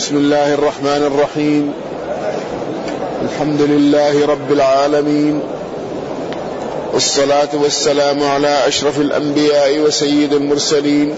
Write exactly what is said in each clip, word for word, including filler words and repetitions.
بسم الله الرحمن الرحيم. الحمد لله رب العالمين، والصلاة والسلام على أشرف الأنبياء وسيد المرسلين،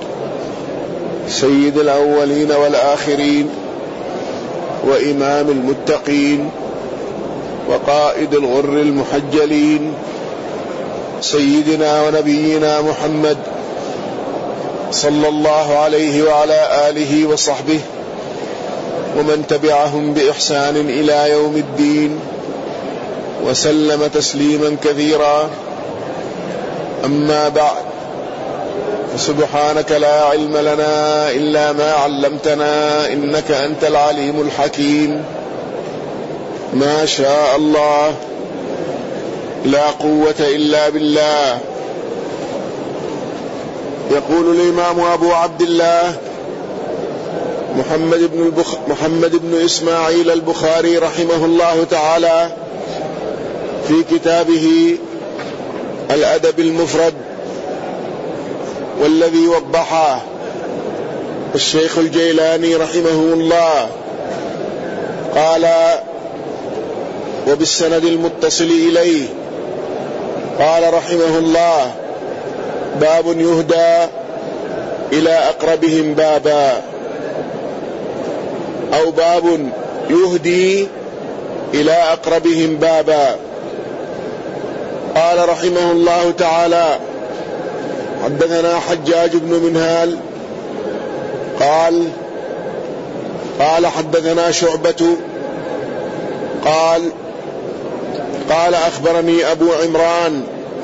سيد الأولين والآخرين، وإمام المتقين، وقائد الغر المحجلين، سيدنا ونبينا محمد صلى الله عليه وعلى آله وصحبه ومن تبعهم بإحسان إلى يوم الدين، وسلم تسليما كثيرا. أما بعد، فسبحانك لا علم لنا إلا ما علمتنا، إنك أنت العليم الحكيم. ما شاء الله، لا قوة إلا بالله. يقول الإمام أبو عبد الله محمد بن, البخ... محمد بن إسماعيل البخاري رحمه الله تعالى في كتابه الأدب المفرد، والذي وضحه الشيخ الجيلاني رحمه الله قال: وبالسند المتصل إليه قال رحمه الله: باب يهدى إلى أقربهم بابا، أو باب يهدي إلى أقربهم بابا. قال رحمه الله تعالى: حدثنا حجاج بن منهال قال قال حدثنا شعبة قال قال أخبرني أبو عمران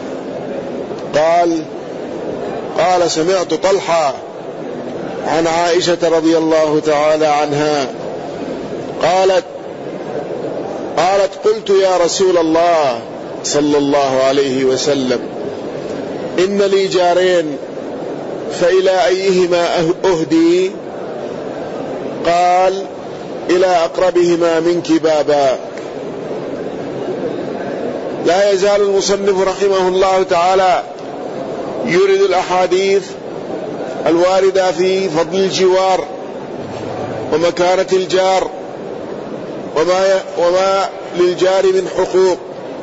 قال قال سمعت طلحة عن عائشة رضي الله تعالى عنها قالت قالت قلت يا رسول الله صلى الله عليه وسلم: إن لي جارين فإلى أيهما أهدي؟ قال: إلى أقربهما منك بابا. لا يزال المصنف رحمه الله تعالى يورد الأحاديث الواردة في فضل الجوار ومكانة الجار وما, وما للجار من حقوق.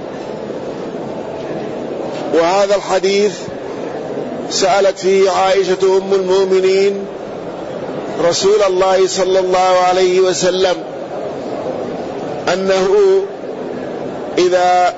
وهذا الحديث سألت فيه عائشة أم المؤمنين رسول الله صلى الله عليه وسلم أنه إذا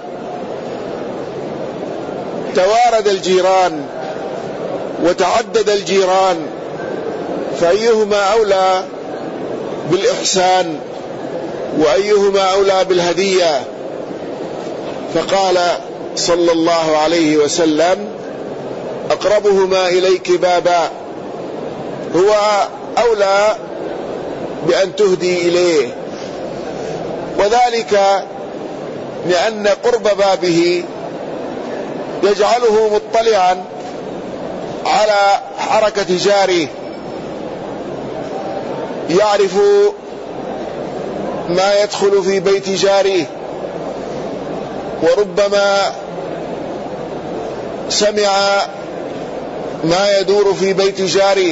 توارد الجيران وتعدد الجيران فأيهما أولى بالإحسان وأيهما أولى بالهدية؟ فقال صلى الله عليه وسلم: أقربهما إليك بابا، هو أولى بأن تهدي إليه، وذلك لأن قرب بابه يجعله مطلعا على حركة جاره، يعرف ما يدخل في بيت جاره، وربما سمع ما يدور في بيت جاره.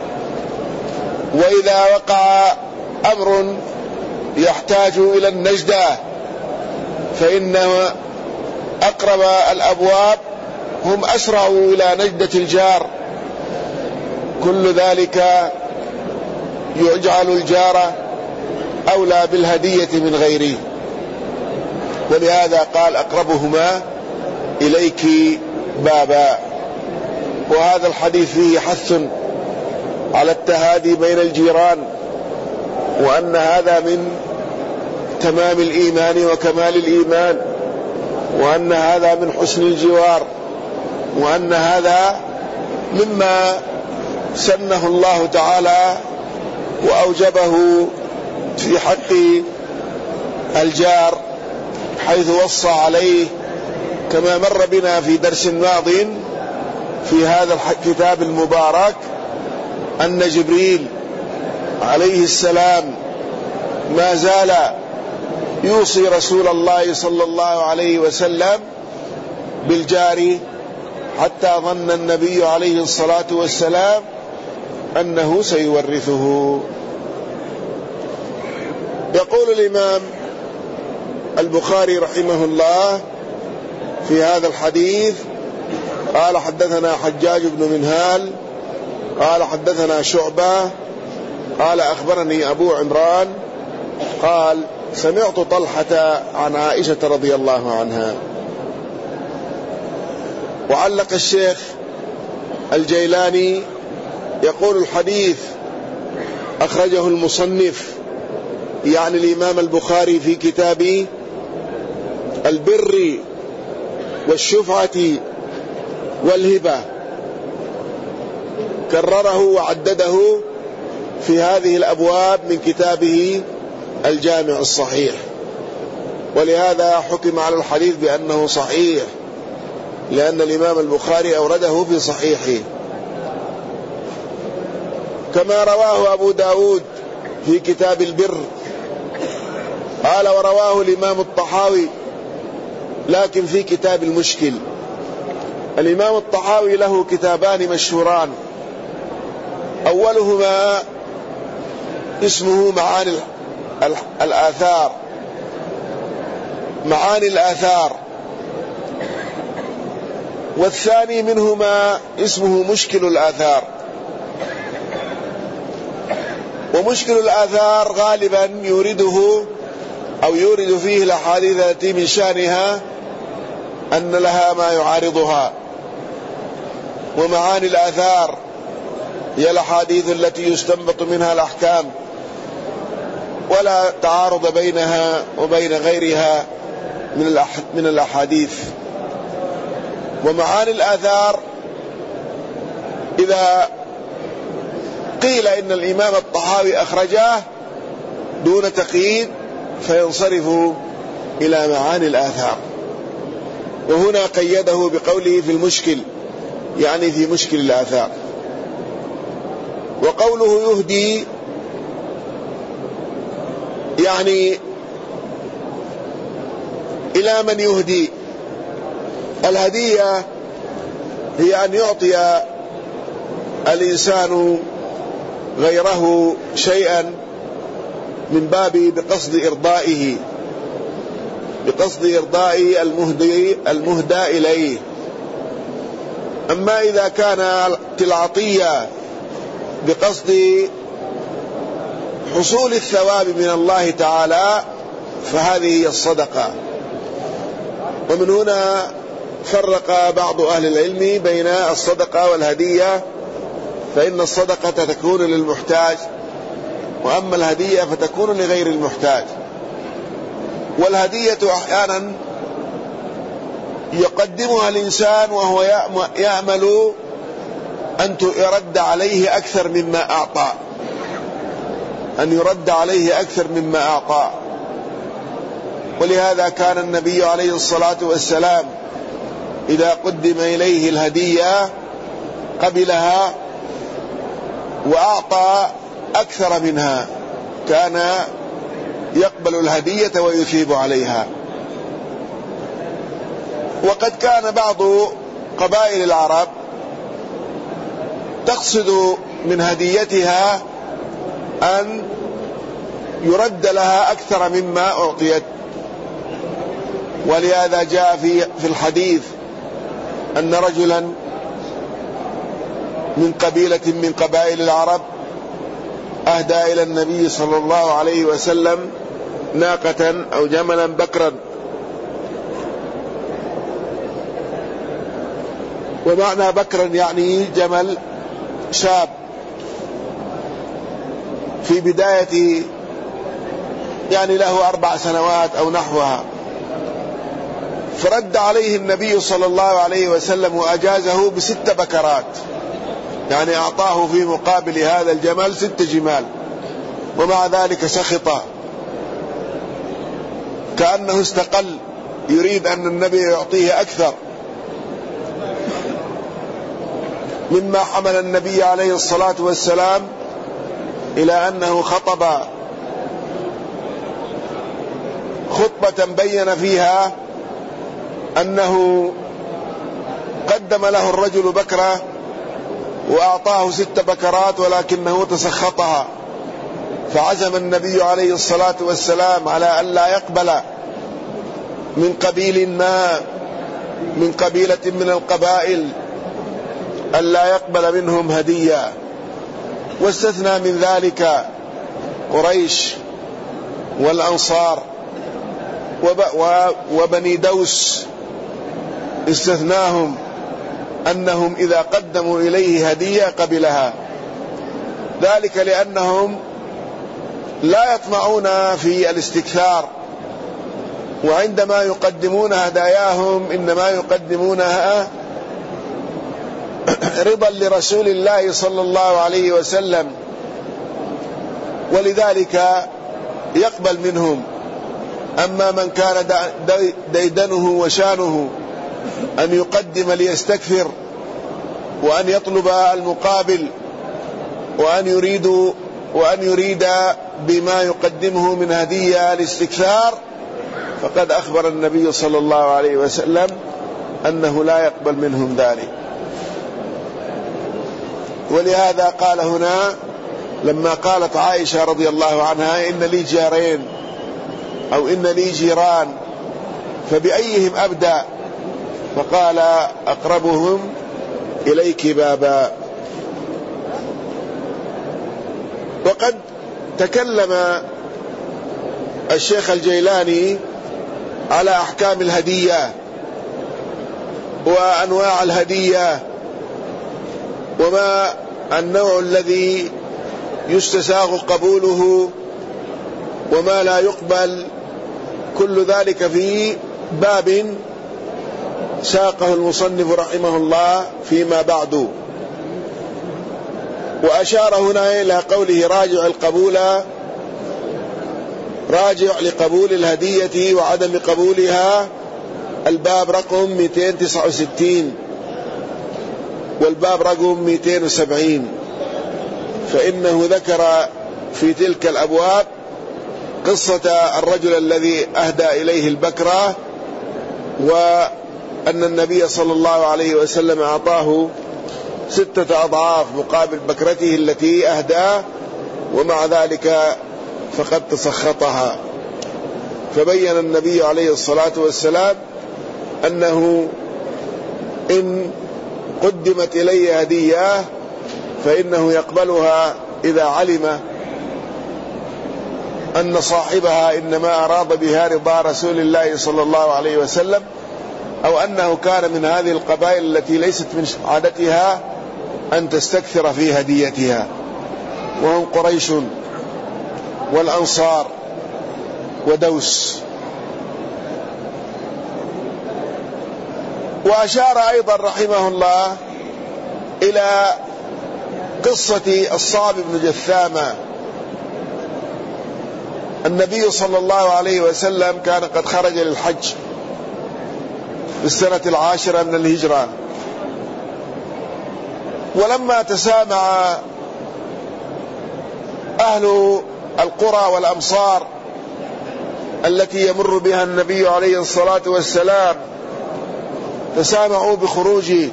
وإذا وقع أمر يحتاج إلى النجدة فإن أقرب الأبواب هم أسرع إلى نجدة الجار. كل ذلك يجعل الجار أولى بالهدية من غيره، ولهذا قال: أقربهما إليك بابا. وهذا الحديث فيه حث على التهادي بين الجيران، وأن هذا من تمام الإيمان وكمال الإيمان، وأن هذا من حسن الجوار، وأن هذا مما سنه الله تعالى وأوجبه في حق الجار، حيث وصى عليه كما مر بنا في درس ماض في هذا الكتاب المبارك أن جبريل عليه السلام ما زال يوصي رسول الله صلى الله عليه وسلم بالجار، حتى ظن النبي عليه الصلاة والسلام أنه سيورثه. يقول الإمام البخاري رحمه الله في هذا الحديث: قال حدثنا حجاج بن منهال قال حدثنا شعبة قال أخبرني أبو عمران قال سمعت طلحة عن عائشة رضي الله عنها. وعلق الشيخ الجيلاني يقول: الحديث أخرجه المصنف يعني الإمام البخاري في كتاب البر والشفعة والهبة، كرره وعدده في هذه الأبواب من كتابه الجامع الصحيح، ولهذا حكم على الحديث بأنه صحيح، لأن الإمام البخاري أورده في صحيحه. كما رواه أبو داود في كتاب البر. قال: ورواه الإمام الطحاوي لكن في كتاب المشكل. الإمام الطحاوي له كتابان مشهوران، أولهما اسمه معاني الآثار معاني الآثار والثاني منهما اسمه مشكل الآثار. ومشكل الآثار غالبا يورده أو يورد فيه الأحاديث التي من شأنها أن لها ما يعارضها، ومعاني الآثار هي الأحاديث التي يستنبط منها الأحكام ولا تعارض بينها وبين غيرها من الأحاديث. ومعاني الآثار إذا قيل إن الإمام الطحاوي أخرجاه دون تقييد فينصرف إلى معاني الآثار، وهنا قيده بقوله في المشكل، يعني في مشكل الآثار. وقوله يهدي يعني إلى من يهدي. الهدية هي أن يعطي الإنسان غيره شيئا من باب بقصد إرضائه بقصد إرضاء المهدي المهدى إليه. أما إذا كانت العطية بقصد حصول الثواب من الله تعالى فهذه هي الصدقة. ومن هنا فرق بعض أهل العلم بين الصدقة والهدية، فإن الصدقة تكون للمحتاج، وأما الهدية فتكون لغير المحتاج. والهدية أحيانا يقدمها الإنسان وهو يأمل أن يرد عليه أكثر مما أعطى أن يرد عليه أكثر مما أعطى ولهذا كان النبي عليه الصلاة والسلام إذا قدم إليه الهدية قبلها وأعطى أكثر منها، كان يقبل الهدية ويثيب عليها. وقد كان بعض قبائل العرب تقصد من هديتها أن يرد لها أكثر مما أعطيت، ولهذا جاء في في الحديث أن رجلا من قبيلة من قبائل العرب أهدى إلى النبي صلى الله عليه وسلم ناقة أو جملا بكرا، ومعنى بكرا يعني جمل شاب في بداية يعني له أربع سنوات أو نحوها. فرد عليه النبي صلى الله عليه وسلم وأجازه بست بكرات، يعني أعطاه في مقابل هذا الجمل ست جمال، ومع ذلك سخط كأنه استقل، يريد أن النبي يعطيه أكثر، مما حمل النبي عليه الصلاة والسلام إلى أنه خطب خطبة بين فيها أنه قدم له الرجل بكرة وأعطاه ست بكرات ولكنه تسخطها، فعزم النبي عليه الصلاة والسلام على أن لا يقبل من قبيل ما من قبيلة من القبائل أن لا يقبل منهم هدية، واستثنى من ذلك قريش والأنصار وبني دوس، استثناهم أنهم إذا قدموا إليه هدية قبلها، ذلك لأنهم لا يطمعون في الاستكثار، وعندما يقدمون هداياهم إنما يقدمونها رضا لرسول الله صلى الله عليه وسلم، ولذلك يقبل منهم. أما من كان ديدنه وشانه أن يقدم ليستكثر وأن يطلب المقابل وأن يريد وأن يريد بما يقدمه من هدية الاستكثار، فقد أخبر النبي صلى الله عليه وسلم أنه لا يقبل منهم ذلك. ولهذا قال هنا لما قالت عائشة رضي الله عنها إن لي جارين أو إن لي جيران فبأيهم أبدأ، فقال أقربهم إليك بابا. وقد تكلم الشيخ الجيلاني على أحكام الهدية وأنواع الهدية وما النوع الذي يستساغ قبوله وما لا يقبل، كل ذلك في باب ساقه المصنف رحمه الله فيما بعد. وأشار هنا إلى قوله راجع القبول، راجع لقبول الهدية وعدم قبولها، الباب رقم مئتين وتسعة وستين والباب رقم مئتين وسبعين، فإنه ذكر في تلك الأبواب قصة الرجل الذي أهدى إليه البكرة، وأن النبي صلى الله عليه وسلم أعطاه ستة أضعاف مقابل بكرته التي أهداه، ومع ذلك فقد تسخطها. فبين النبي عليه الصلاة والسلام أنه إن قدمت إليه هدية فإنه يقبلها إذا علم أن صاحبها إنما أراد بها رضا رسول الله صلى الله عليه وسلم، أو أنه كان من هذه القبائل التي ليست من عادتها أن تستكثر في هديتها، وهم قريش والأنصار ودوس. وأشار أيضا رحمه الله إلى قصة الصعب بن جثامة. النبي صلى الله عليه وسلم كان قد خرج للحج في السنة العاشرة من الهجرة، ولما تسامع أهل القرى والأمصار التي يمر بها النبي عليه الصلاة والسلام تسامعوا بخروجه،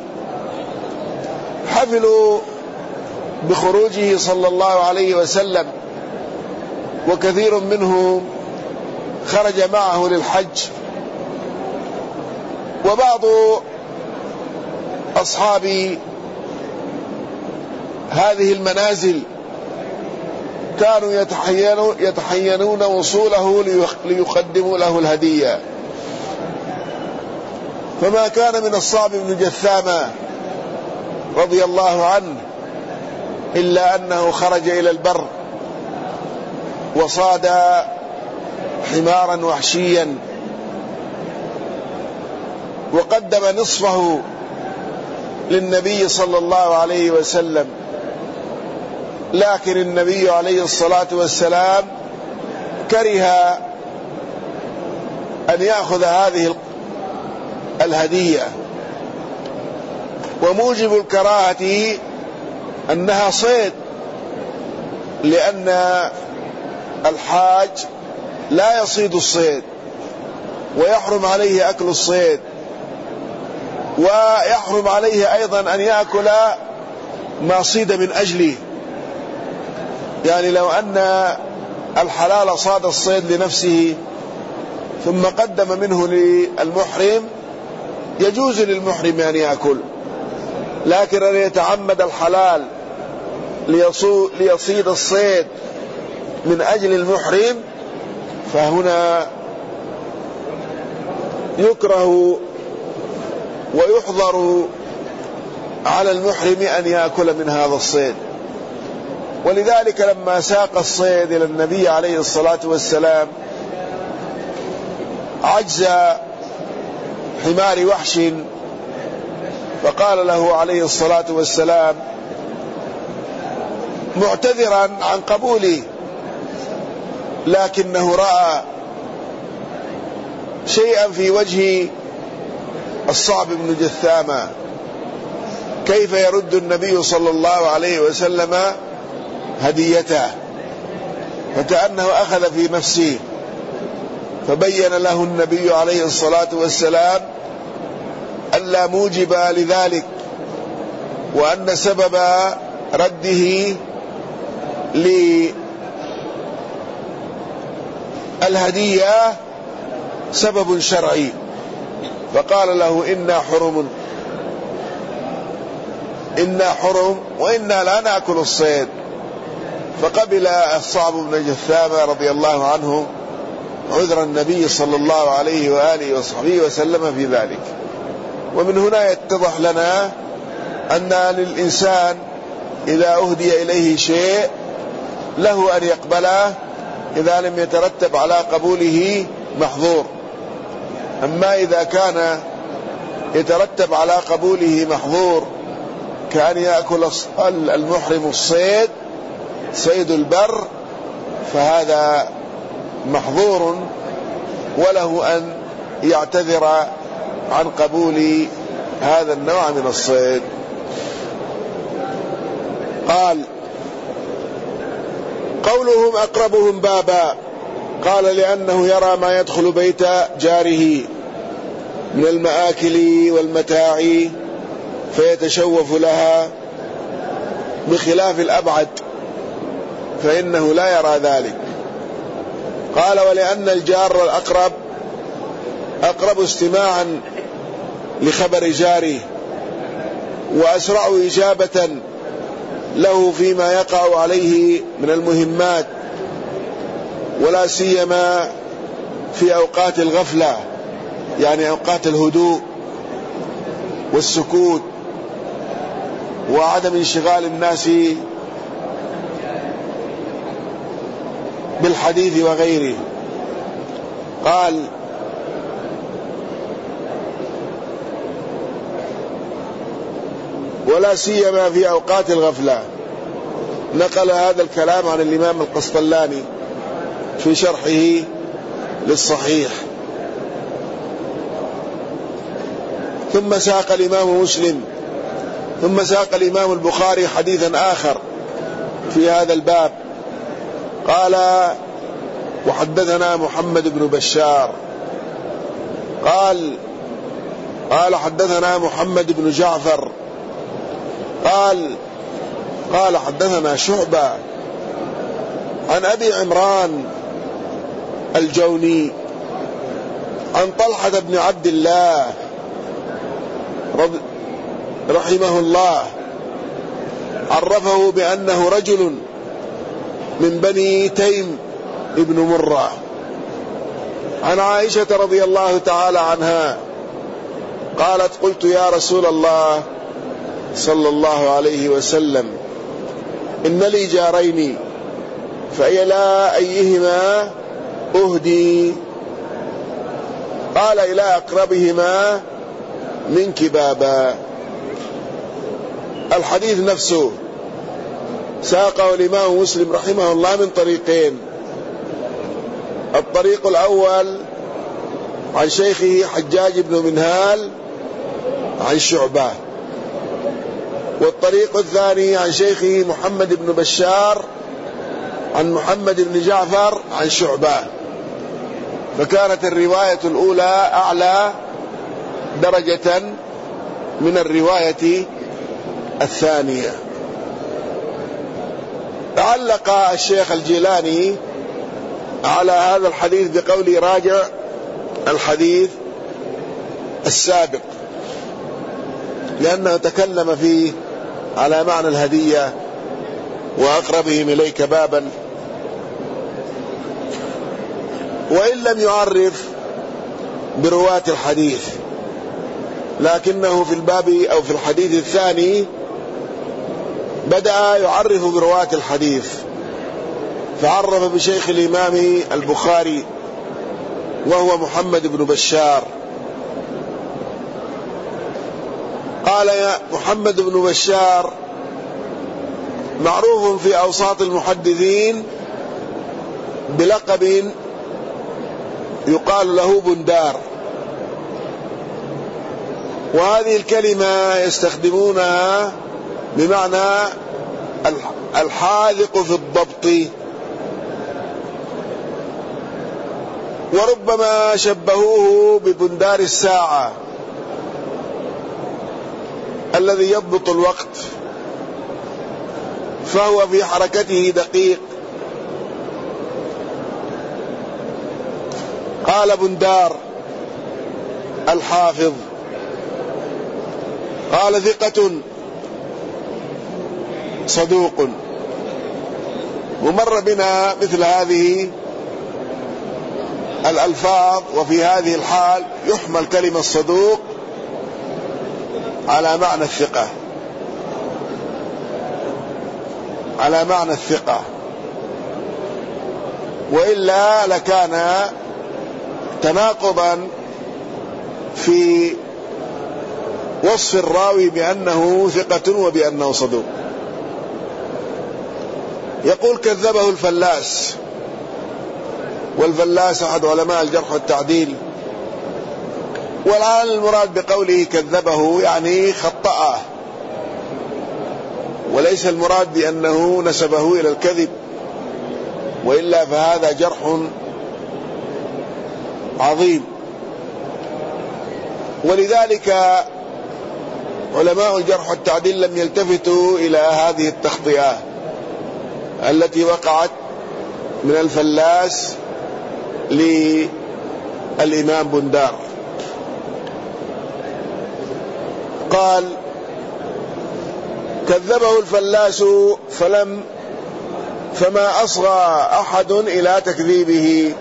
حفلوا بخروجه صلى الله عليه وسلم، وكثير منهم خرج معه للحج. وبعض أصحاب هذه المنازل كانوا يتحينون, يتحينون وصوله ليقدموا له الهدية، فما كان من الصعب بن جثامة رضي الله عنه إلا أنه خرج إلى البر وصاد حمارا وحشيا وقدم نصفه للنبي صلى الله عليه وسلم، لكن النبي عليه الصلاة والسلام كره أن يأخذ هذه الهدية، وموجب الكراهة أنها صيد، لأن الحاج لا يصيد الصيد ويحرم عليه أكل الصيد، ويحرم عليه أيضا أن يأكل ما صيد من أجله. يعني لو أن الحلال صاد الصيد لنفسه ثم قدم منه للمحرم يجوز للمحرم أن يأكل، لكن أن يتعمد الحلال ليصيد الصيد من أجل المحرم فهنا يكره ويحظر على المحرم أن يأكل من هذا الصيد. ولذلك لما ساق الصيد إلى النبي عليه الصلاة والسلام عجز حمار وحش، فقال له عليه الصلاة والسلام معتذرا عن قبوله، لكنه رأى شيئا في وجه الصعب بن جثامة، كيف يرد النبي صلى الله عليه وسلم هديته، فكأنه أخذ في نفسه، فبين له النبي عليه الصلاة والسلام أن لا موجب لذلك، وأن سبب رده للهدية سبب شرعي، فقال له إنا حرم إنا حرم وإنا لا نأكل الصيد. فقبل الصعب بن جثامة رضي الله عنه عذر النبي صلى الله عليه وآله وصحبه وسلم في ذلك. ومن هنا يتضح لنا أن للإنسان إذا أهدي إليه شيء له أن يقبله إذا لم يترتب على قبوله محظور. أما إذا كان يترتب على قبوله محظور كأن يأكل المحرم الصيد صيد البر فهذا محظور، وله أن يعتذر عن قبول هذا النوع من الصيد. قال قولهم أقربهم بابا، قال لأنه يرى ما يدخل بيت جاره من المآكل والمتاع فيتشوف لها، بخلاف الأبعد فإنه لا يرى ذلك. قال ولأن الجار الأقرب أقرب استماعا لخبر جاره وأسرع إجابة له فيما يقع عليه من المهمات، ولا سيما في أوقات الغفلة، يعني أوقات الهدوء والسكوت وعدم انشغال الناس بالحديث وغيره. قال ولا سيما في أوقات الغفلة. نقل هذا الكلام عن الإمام القسطلاني في شرحه للصحيح. ثم ساق الإمام مسلم ثم ساق الإمام البخاري حديثا آخر في هذا الباب. قال وحدثنا محمد بن بشار قال قال حدثنا محمد بن جعفر قال قال حدثنا شعبة عن أبي عمران الجوني عن طلحة بن عبد الله رحمه الله، عرفه بأنه رجل من بني تيم ابن مرة، عن عائشة رضي الله تعالى عنها قالت قلت يا رسول الله صلى الله عليه وسلم إن لي جارين فإلى أيهما أهدي؟ قال إلى أقربهما منك بابا. الحديث نفسه ساقه الإمام مسلم رحمه الله من طريقين. الطريق الأول عن شيخه حجاج بن منهال عن شعبة، والطريق الثاني عن شيخه محمد بن بشار عن محمد بن جعفر عن شعبة، فكانت الرواية الأولى أعلى درجة من الرواية الثانية. تعلق الشيخ الجيلاني على هذا الحديث بقوله راجع الحديث السابق، لأنه تكلم فيه على معنى الهدية وأقربهم إليك بابا، وإن لم يعرف برواة الحديث، لكنه في الباب أو في الحديث الثاني بدأ يعرف برواة الحديث، فعرف بشيخ الإمام البخاري وهو محمد بن بشار. قال يا محمد بن بشار معروف في أوساط المحدثين بلقب يقال له بندار، وهذه الكلمة يستخدمونها بمعنى الحاذق في الضبط، وربما شبهوه ببندار الساعة الذي يضبط الوقت، فهو في حركته دقيق. قال بندار الحافظ. قال ثقة صدوق. ومر بنا مثل هذه الألفاظ، وفي هذه الحال يحمل كلمة صدوق على معنى الثقة، على معنى الثقة، وإلا لكان تناقضا في وصف الراوي بأنه ثقة وبأنه صدوق. يقول كذبه الفلاس، والفلاس أحد علماء الجرح والتعديل، والآن المراد بقوله كذبه يعني خطأه، وليس المراد بأنه نسبه إلى الكذب، وإلا فهذا جرح عظيم. ولذلك علماء الجرح والتعديل لم يلتفتوا إلى هذه التخطئة التي وقعت من الفلاس للإمام بندار. قال كذبه الفلاس فلم فما أصغى أحد إلى تكذيبه،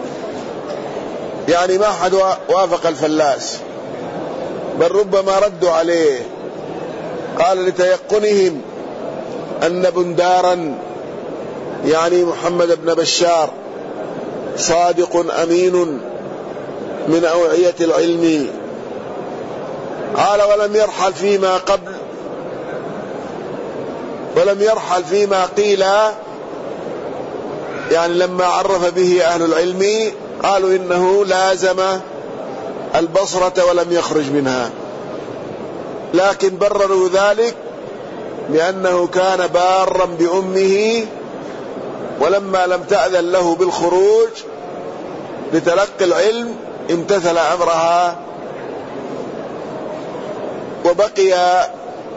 يعني ما أحد وافق الفلاس، بل ربما ردوا عليه. قال لتيقنهم أن بندارا يعني محمد بن بشار صادق أمين من أوعية العلم. قال ولم يرحل فيما قبل ولم يرحل فيما قيل، يعني لما عرف به أهل العلم قالوا إنه لازم البصرة ولم يخرج منها، لكن برروا ذلك لأنه كان بارا بأمه، ولما لم تأذن له بالخروج لتلقي العلم امتثل أمرها وبقي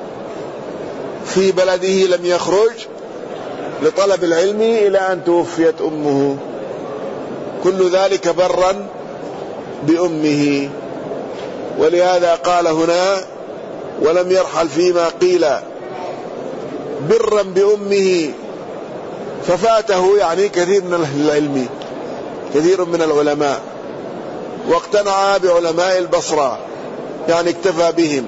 في بلده لم يخرج لطلب العلم إلى أن توفيت أمه، كل ذلك برا بأمه. ولهذا قال هنا ولم يرحل فيما قيل برا بأمه، ففاته يعني كثير من أهل العلم، كثير من العلماء، واقتنع بعلماء البصرة، يعني اكتفى بهم.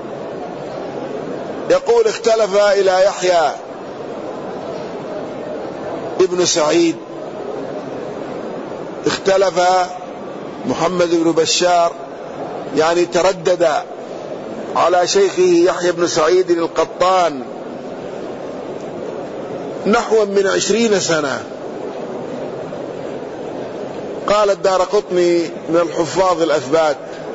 يقول اختلف إلى يحيى ابن سعيد، اختلف محمد بن بشار يعني تردد على شيخه يحيى بن سعيد القطان نحو من عشرين سنة. قال الدارقطني من الحفاظ الأثبات،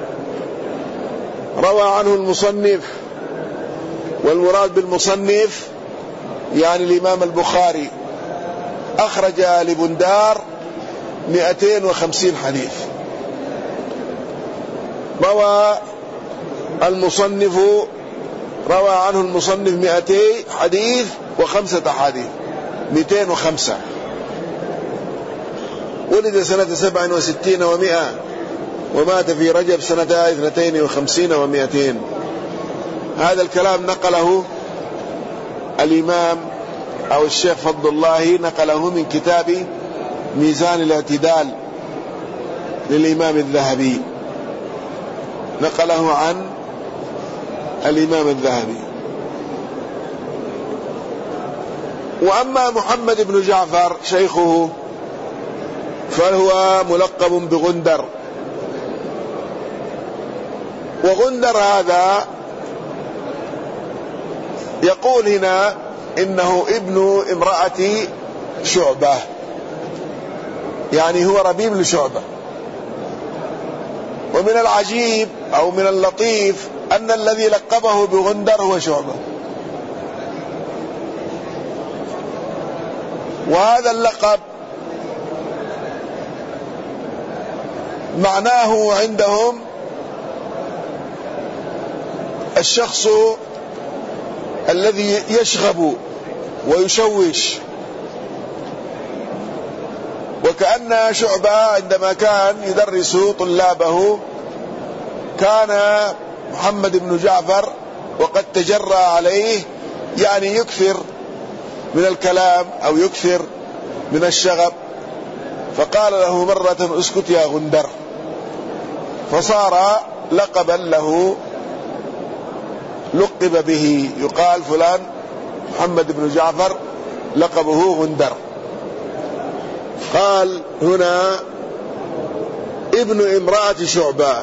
روى عنه المصنف، والمراد بالمصنف يعني الإمام البخاري، أخرج لبندار مئتين وخمسين حديث. روى المصنف روى عنه المصنف مئتي حديث وخمسة حديث، مئتين وخمسة. ولد سنة سبع وستين ومائة، ومات في رجب سنة اثنتين وخمسين ومائتين. هذا الكلام نقله الإمام أو الشيخ فضل الله، نقله من كتاب ميزان الاعتدال للإمام الذهبي، نقله عن الإمام الذهبي. وأما محمد بن جعفر شيخه فهو ملقب بغندر، وغندر هذا يقول هنا إنه ابن امرأة شعبة، يعني هو ربيب لشعبة. ومن العجيب أو من اللطيف أن الذي لقبه بغندر هو شعبة، وهذا اللقب معناه عندهم الشخص الذي يشغب ويشوش، وكأن شعبة عندما كان يدرس طلابه كان محمد بن جعفر وقد تجرى عليه، يعني يكثر من الكلام أو يكثر من الشغب، فقال له مرة اسكت يا غندر، فصار لقبا له لقب به، يقال فلان محمد بن جعفر لقبه غندر. قال هنا ابن امرأة شعبة،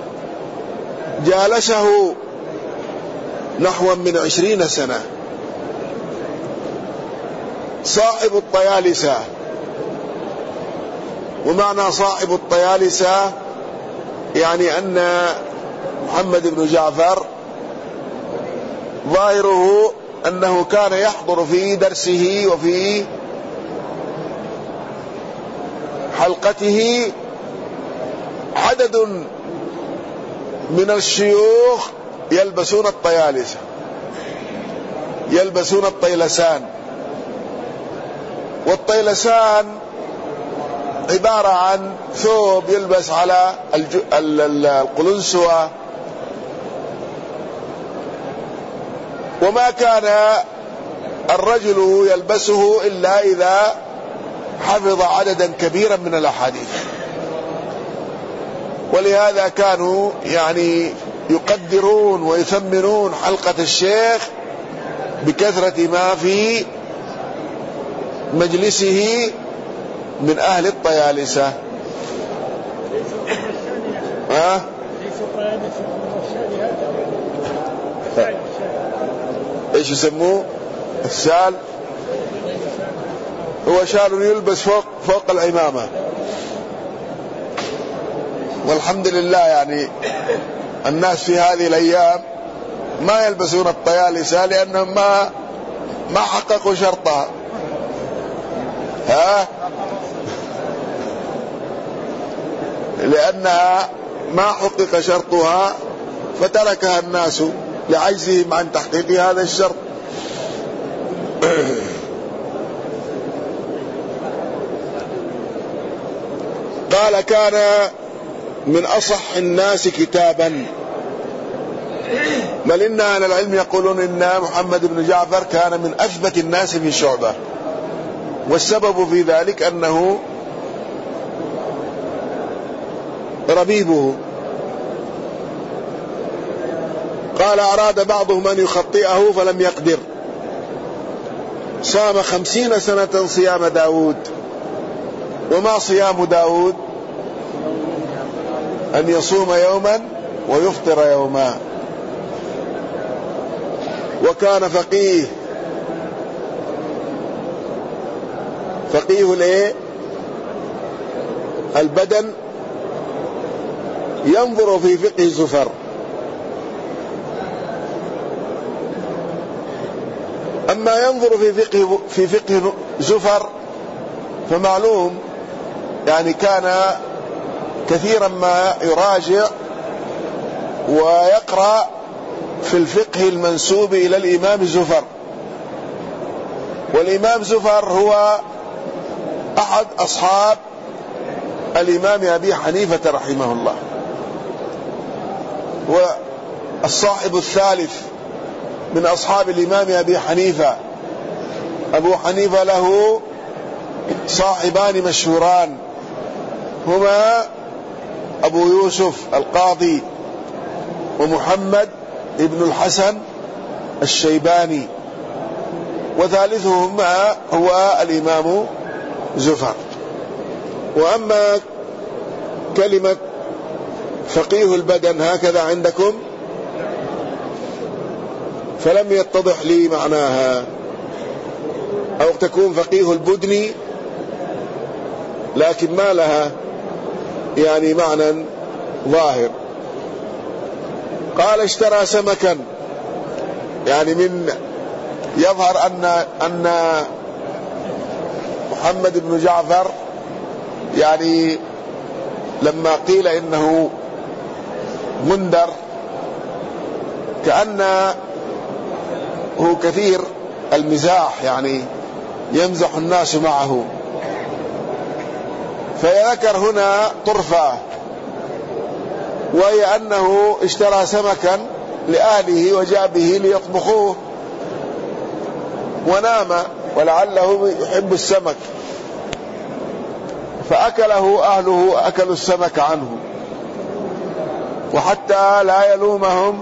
جالسه نحو من عشرين سنة، صاحب الطيالسة. ومعنى صاحب الطيالسة يعني أن محمد بن جعفر ظاهره أنه كان يحضر في درسه وفي حلقته عدد من الشيوخ يلبسون الطيالسة، يلبسون الطيلسان. والطيلسان عبارة عن ثوب يلبس على القلنسوة، وما كان الرجل يلبسه إلا إذا حفظ عددا كبيرا من الأحاديث. ولهذا كانوا يعني يقدرون ويثمنون حلقة الشيخ بكثرة ما في مجلسه من أهل الطيالسة. ها؟ ايش يسموه؟ الشال، هو شال يلبس فوق فوق العمامة. والحمد لله يعني الناس في هذه الأيام ما يلبسون الطيالسة لأنهم ما ما حققوا شرطها. ها؟ لأنها ما حقق شرطها فتركها الناس لعجزهم عن تحقيق هذا الشرط. قال كان من أصح الناس كتابا، بل إن أهل العلم يقولون إن محمد بن جعفر كان من أثبت الناس في شعبة، والسبب في ذلك أنه ربيبه. قال أراد بعضهم أن يخطئه فلم يقدر، صام خمسين سنة صيام داود. وما صيام داود؟ أن يصوم يوما ويفطر يوما. وكان فقيه، فقيه الايه؟ البدن، ينظر في فقه زفر. أما ينظر في فقه في فقه زفر فمعلوم يعني كان كثيرا ما يراجع ويقرأ في الفقه المنسوب إلى الإمام زفر. والإمام زفر هو أحد أصحاب الإمام أبي حنيفة رحمه الله. والصاحب الثالث من أصحاب الإمام أبي حنيفة، أبو حنيفة له صاحبان مشهوران، هما أبو يوسف القاضي ومحمد ابن الحسن الشيباني، وثالثهما هو الإمام زفر. وأما كلمة فقيه البدن هكذا عندكم فلم يتضح لي معناها، أو تكون فقيه البدن لكن ما لها يعني معنى ظاهر. قال اشترى سمكا، يعني من يظهر أن أن محمد بن جعفر يعني لما قيل إنه منذر كأنه كثير المزاح، يعني يمزح الناس معه، فيذكر هنا طرفة، وهي أنه اشترى سمكا لأهله وجاء به ليطبخوه ونام، ولعله يحب السمك فأكله أهله، أكلوا السمك عنه، وحتى لا يلومهم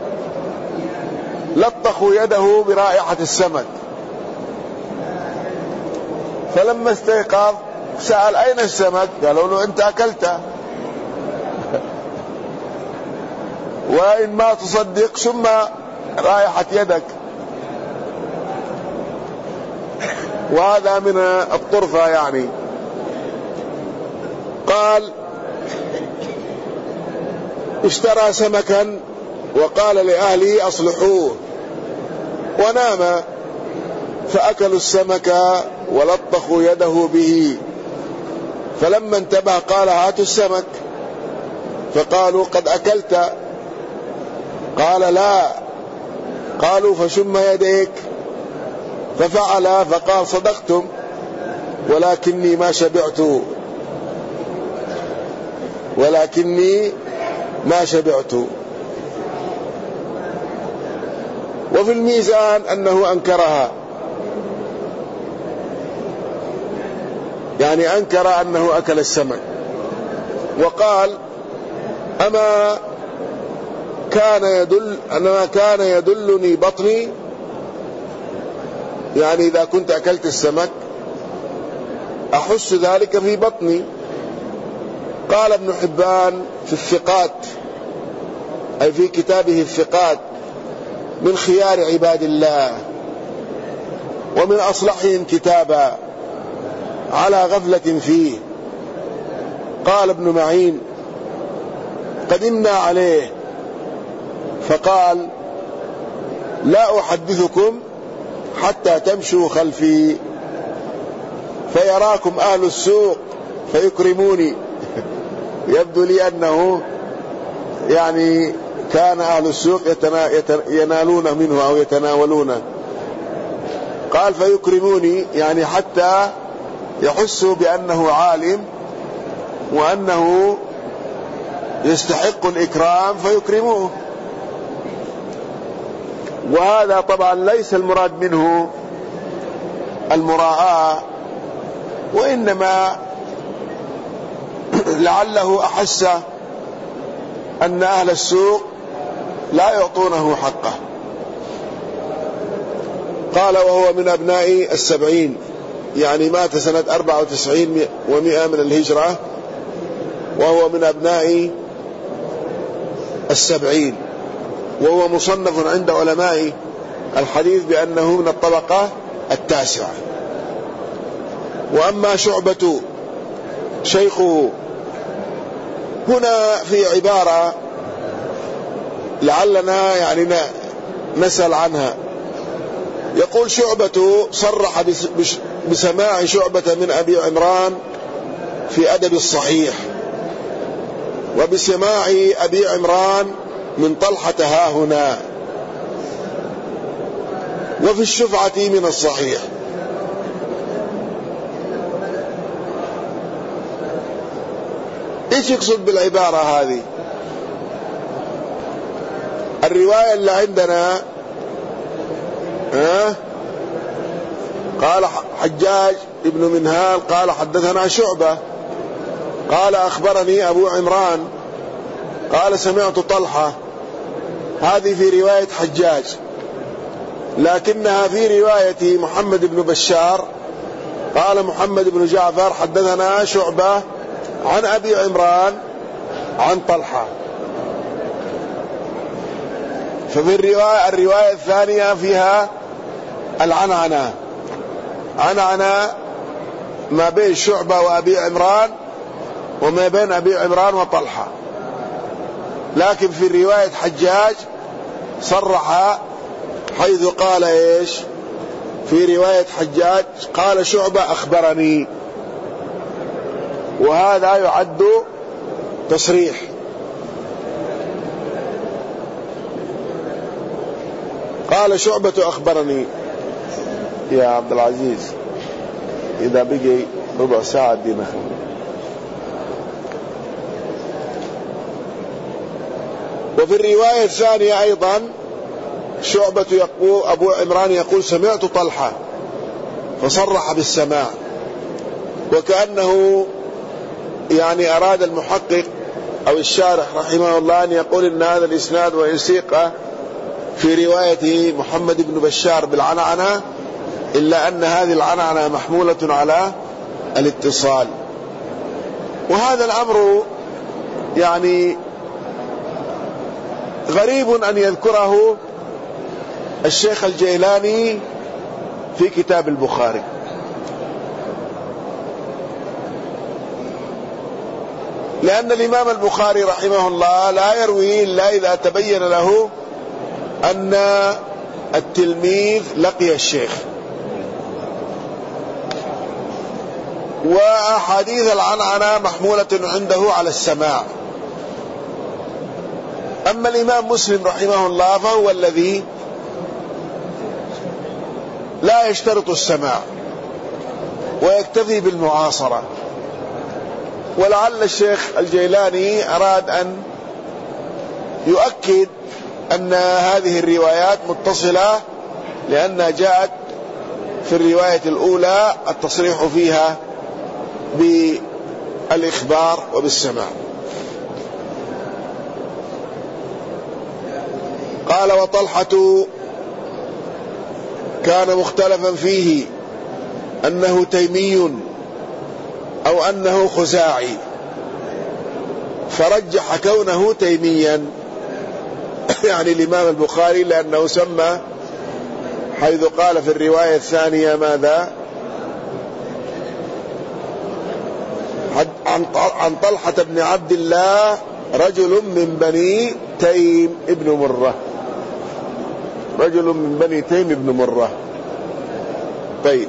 لطخوا يده برائحة السمك. فلما استيقظ سأل أين السمك؟ قالوا له أنت أكلته. وإن ما تصدق ثم رائحة يدك. وهذا من الطرفة يعني. قال اشترى سمكا وقال لأهله أصلحوه، ونام فأكلوا السمك ولطخوا يده به، فلما انتبه قال هاتوا السمك، فقالوا قد أكلت، قال لا، قالوا فشم يديك، ففعل، فقال صدقتم ولكني ما شبعت، ولكني ما شبعت. وفي الميزان أنه أنكرها، يعني أنكر أنه أكل السمك، وقال أما كان يدل أنما كان يدلني بطني، يعني إذا كنت أكلت السمك أحس ذلك في بطني. قال ابن حبان في الثقات، أي في كتابه الثقات، من خيار عباد الله ومن أصلحهم كتابا على غفلة فيه. قال ابن معين قدمنا عليه فقال لا أحدثكم حتى تمشوا خلفي فيراكم أهل السوق فيكرموني. يبدو لي أنه يعني كان أهل السوق ينالون منه أو يتناولونه. قال فيكرموني، يعني حتى يحسوا بأنه عالم وأنه يستحق الإكرام فيكرموه. وهذا طبعا ليس المراد منه المراءة، وإنما لعله أحس أن أهل السوق لا يعطونه حقه. قال وهو من أبناء السبعين، يعني مات سنة أربعة وتسعين ومئة من الهجرة، وهو من أبناء السبعين، وهو مصنف عند علماء الحديث بأنه من الطبقة التاسعة. وأما شعبة شيخه، هنا في عبارة لعلنا يعني نسأل عنها. يقول شعبة صرح بسماع شعبة من أبي عمران في أدب الصحيح، وبسماع أبي عمران من طلحة ها هنا، وفي الشفعة من الصحيح. إيش يقصد بالعبارة هذه؟ الرواية اللي عندنا ها قال حجاج ابن منهال قال حدثنا شعبة قال أخبرني أبو عمران قال سمعت طلحة. هذه في رواية حجاج، لكنها في رواية محمد بن بشار قال محمد بن جعفر حدثنا شعبة عن أبي عمران عن طلحة. ففي الرواية, الرواية الثانية فيها العنعنة، عنعنة ما بين شعبة وأبي عمران وما بين أبي عمران وطلحة. لكن في رواية حجاج صرح حيث قال إيش؟ في رواية حجاج قال شعبة أخبرني، وهذا يعد تصريح. قال شعبة أخبرني. يا عبد العزيز إذا بقي ربع ساعة دينا. وفي الرواية الثانية أيضا شعبة يقول أبو عمران يقول سمعت طلحة، فصرح بالسماع، وكأنه يعني أراد المحقق أو الشارح رحمه الله أن يقول إن هذا الإسناد ويسيق في رواية محمد بن بشار بالعنعنة، إلا أن هذه العنعنة محمولة على الاتصال. وهذا الأمر يعني غريب أن يذكره الشيخ الجيلاني في كتاب البخاري، لأن الإمام البخاري رحمه الله لا يروي إلا إذا تبين له أن التلميذ لقي الشيخ. وأحاديث العنعنة محمولة عنده على السماع. أما الإمام مسلم رحمه الله فهو الذي لا يشترط السماع ويكتفي بالمعاصرة. ولعل الشيخ الجيلاني أراد أن يؤكد أن هذه الروايات متصلة، لأنها جاءت في الرواية الأولى التصريح فيها بالإخبار وبالسماع. قال وطلحة كان مختلفا فيه أنه تيمي أو أنه خزاعي، فرجح كونه تيميا يعني الإمام البخاري، لأنه سمى حيث قال في الرواية الثانية ماذا؟ عن طلحة بن عبد الله رجل من بني تيم ابن مرة، رجل من بني تيم ابن مرة. طيب.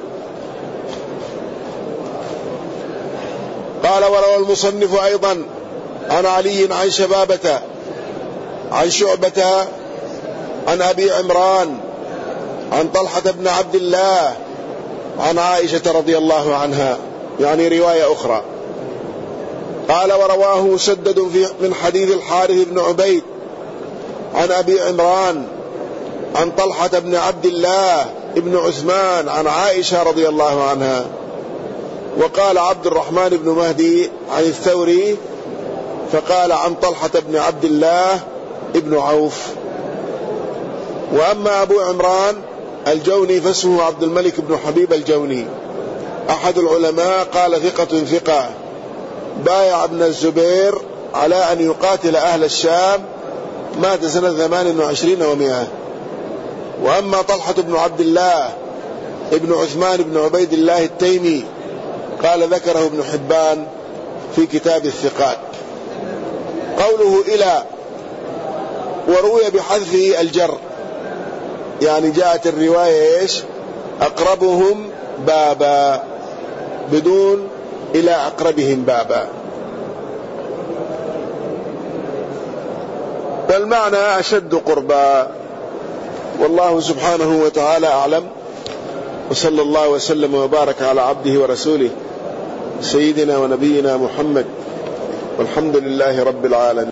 قال وروى المصنف أيضا عن علي عن شبابة عن شعبة عن أبي عمران عن طلحة بن عبد الله عن عائشة رضي الله عنها، يعني رواية أخرى. قال ورواه مسدد في من حديث الحارث بن عبيد عن أبي عمران عن طلحة بن عبد الله ابن عثمان عن عائشة رضي الله عنها. وقال عبد الرحمن بن مهدي عن الثوري فقال عن طلحة بن عبد الله ابن عوف. وأما أبو عمران الجوني فاسمه عبد الملك بن حبيب الجوني، أحد العلماء، قال ثقة ثقة، بايع ابن الزبير على أن يقاتل أهل الشام، مات سنة ثمان وعشرين ومئة. وأما طلحة بن عبد الله ابن عثمان بن عبيد الله التيمي قال ذكره ابن حبان في كتاب الثقات. قوله إلى وروي بحذفه الجر، يعني جاءت الرواية إيش؟ أقربهم بابا بدون إلى أقربهم بابا، فالمعنى أشد قربا. والله سبحانه وتعالى أعلم، وصلى الله وسلم وبارك على عبده ورسوله سيدنا ونبينا محمد والحمد لله رب العالمين.